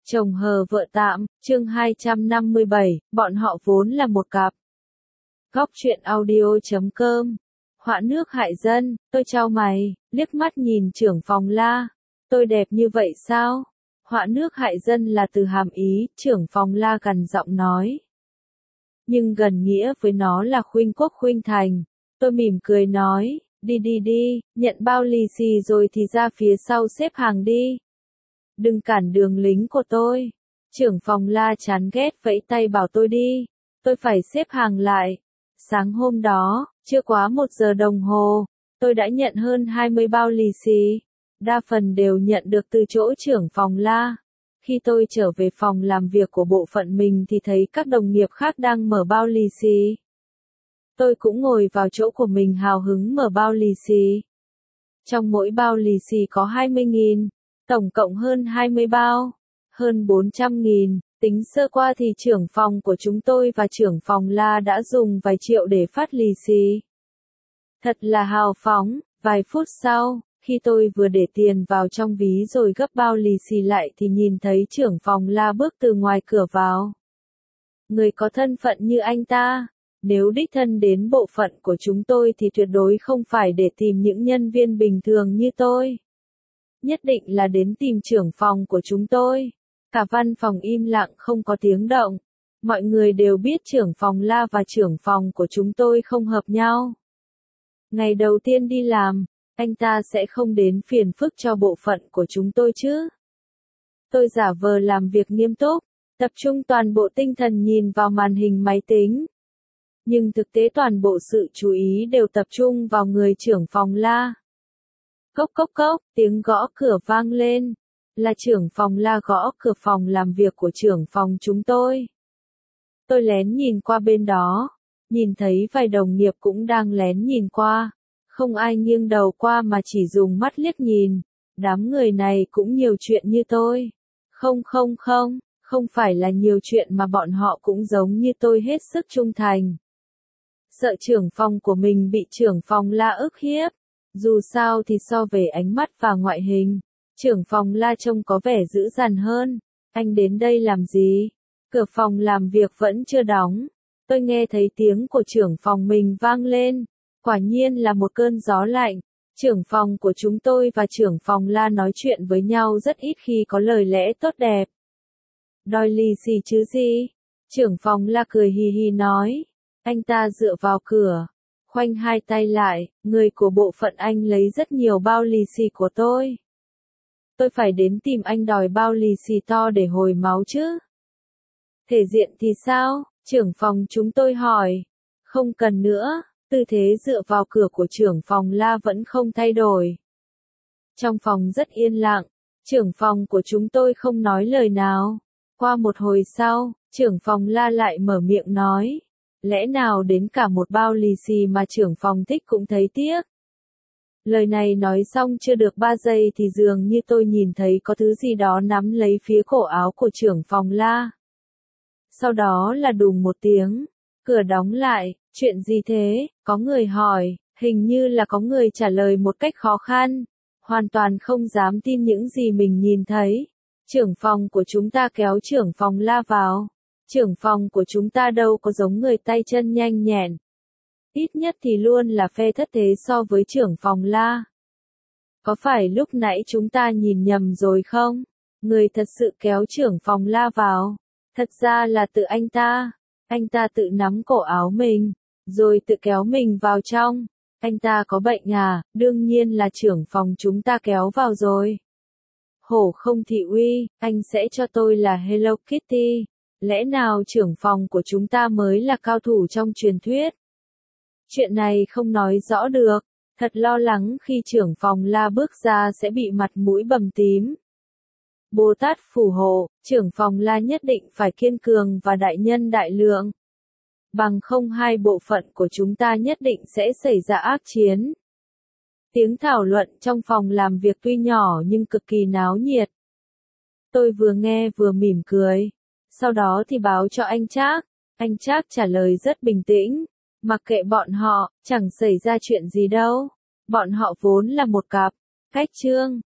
Chồng hờ vợ tạm, chương 257, bọn họ vốn là một cặp. Góc truyện audio.com. Họa nước hại dân, tôi chau mày, liếc mắt nhìn trưởng phòng La. Tôi đẹp như vậy sao? Họa nước hại dân là từ hàm ý, trưởng phòng La gằn giọng nói. Nhưng gần nghĩa với nó là khuynh quốc khuynh thành. Tôi mỉm cười nói, đi, nhận bao lì xì rồi thì ra phía sau xếp hàng đi. Đừng cản đường lính của tôi. Trưởng phòng La chán ghét vẫy tay bảo tôi đi. Tôi phải xếp hàng lại. Sáng hôm đó, chưa quá 1 giờ đồng hồ, tôi đã nhận hơn 20 bao lì xì. Đa phần đều nhận được từ chỗ trưởng phòng La. Khi tôi trở về phòng làm việc của bộ phận mình thì thấy các đồng nghiệp khác đang mở bao lì xì. Tôi cũng ngồi vào chỗ của mình hào hứng mở bao lì xì. Trong mỗi bao lì xì có 20.000, tổng cộng hơn 20 bao, hơn 400.000. Tính sơ qua thì trưởng phòng của chúng tôi và trưởng phòng La đã dùng vài triệu để phát lì xì. Thật là hào phóng. Vài phút sau, khi tôi vừa để tiền vào trong ví rồi gấp bao lì xì lại thì nhìn thấy trưởng phòng La bước từ ngoài cửa vào. Người có thân phận như anh ta, nếu đích thân đến bộ phận của chúng tôi thì tuyệt đối không phải để tìm những nhân viên bình thường như tôi. Nhất định là đến tìm trưởng phòng của chúng tôi. Cả văn phòng im lặng không có tiếng động. Mọi người đều biết trưởng phòng La và trưởng phòng của chúng tôi không hợp nhau. Ngày đầu tiên đi làm, anh ta sẽ không đến phiền phức cho bộ phận của chúng tôi chứ. Tôi giả vờ làm việc nghiêm túc, tập trung toàn bộ tinh thần nhìn vào màn hình máy tính. Nhưng thực tế toàn bộ sự chú ý đều tập trung vào người trưởng phòng La. Cốc cốc cốc, tiếng gõ cửa vang lên. Là trưởng phòng La gõ cửa phòng làm việc của trưởng phòng chúng tôi. Tôi lén nhìn qua bên đó, nhìn thấy vài đồng nghiệp cũng đang lén nhìn qua. Không ai nghiêng đầu qua mà chỉ dùng mắt liếc nhìn. Đám người này cũng nhiều chuyện như tôi. Không phải là nhiều chuyện mà bọn họ cũng giống như tôi hết sức trung thành. Sợ trưởng phòng của mình bị trưởng phòng La ức hiếp. Dù sao thì so về ánh mắt và ngoại hình, trưởng phòng La trông có vẻ dữ dằn hơn. Anh đến đây làm gì? Cửa phòng làm việc vẫn chưa đóng. Tôi nghe thấy tiếng của trưởng phòng mình vang lên. Quả nhiên là một cơn gió lạnh. Trưởng phòng của chúng tôi và trưởng phòng La nói chuyện với nhau rất ít khi có lời lẽ tốt đẹp. Đòi lì xì chứ gì? Trưởng phòng La cười hì hì nói. Anh ta dựa vào cửa, khoanh hai tay lại, người của bộ phận anh lấy rất nhiều bao lì xì của tôi. Tôi phải đến tìm anh đòi bao lì xì to để hồi máu chứ. Thể diện thì sao? Trưởng phòng chúng tôi hỏi. Không cần nữa, tư thế dựa vào cửa của trưởng phòng La vẫn không thay đổi. Trong phòng rất yên lặng, trưởng phòng của chúng tôi không nói lời nào. Qua một hồi sau, trưởng phòng La lại mở miệng nói. Lẽ nào đến cả một bao lì xì mà trưởng phòng thích cũng thấy tiếc. Lời này nói xong chưa được 3 giây thì dường như tôi nhìn thấy có thứ gì đó nắm lấy phía cổ áo của trưởng phòng La. Sau đó là đùng một tiếng, cửa đóng lại, chuyện gì thế, có người hỏi, hình như là có người trả lời một cách khó khăn, hoàn toàn không dám tin những gì mình nhìn thấy. Trưởng phòng của chúng ta kéo trưởng phòng La vào. Trưởng phòng của chúng ta đâu có giống người tay chân nhanh nhẹn. Ít nhất thì luôn là phe thất thế so với trưởng phòng La. Có phải lúc nãy chúng ta nhìn nhầm rồi không? Người thật sự kéo trưởng phòng La vào. Thật ra là tự anh ta. Anh ta tự nắm cổ áo mình, rồi tự kéo mình vào trong. Anh ta có bệnh à? Đương nhiên là trưởng phòng chúng ta kéo vào rồi. Hổ không thị uy, anh sẽ cho tôi là Hello Kitty. Lẽ nào trưởng phòng của chúng ta mới là cao thủ trong truyền thuyết? Chuyện này không nói rõ được. Thật lo lắng khi trưởng phòng La bước ra sẽ bị mặt mũi bầm tím. Bồ Tát phù hộ, trưởng phòng La nhất định phải kiên cường và đại nhân đại lượng. Bằng không hai bộ phận của chúng ta nhất định sẽ xảy ra ác chiến. Tiếng thảo luận trong phòng làm việc tuy nhỏ nhưng cực kỳ náo nhiệt. Tôi vừa nghe vừa mỉm cười. Sau đó thì báo cho anh Trác. Anh Trác trả lời rất bình tĩnh. Mặc kệ bọn họ, chẳng xảy ra chuyện gì đâu. Bọn họ vốn là một cặp. Cách chương.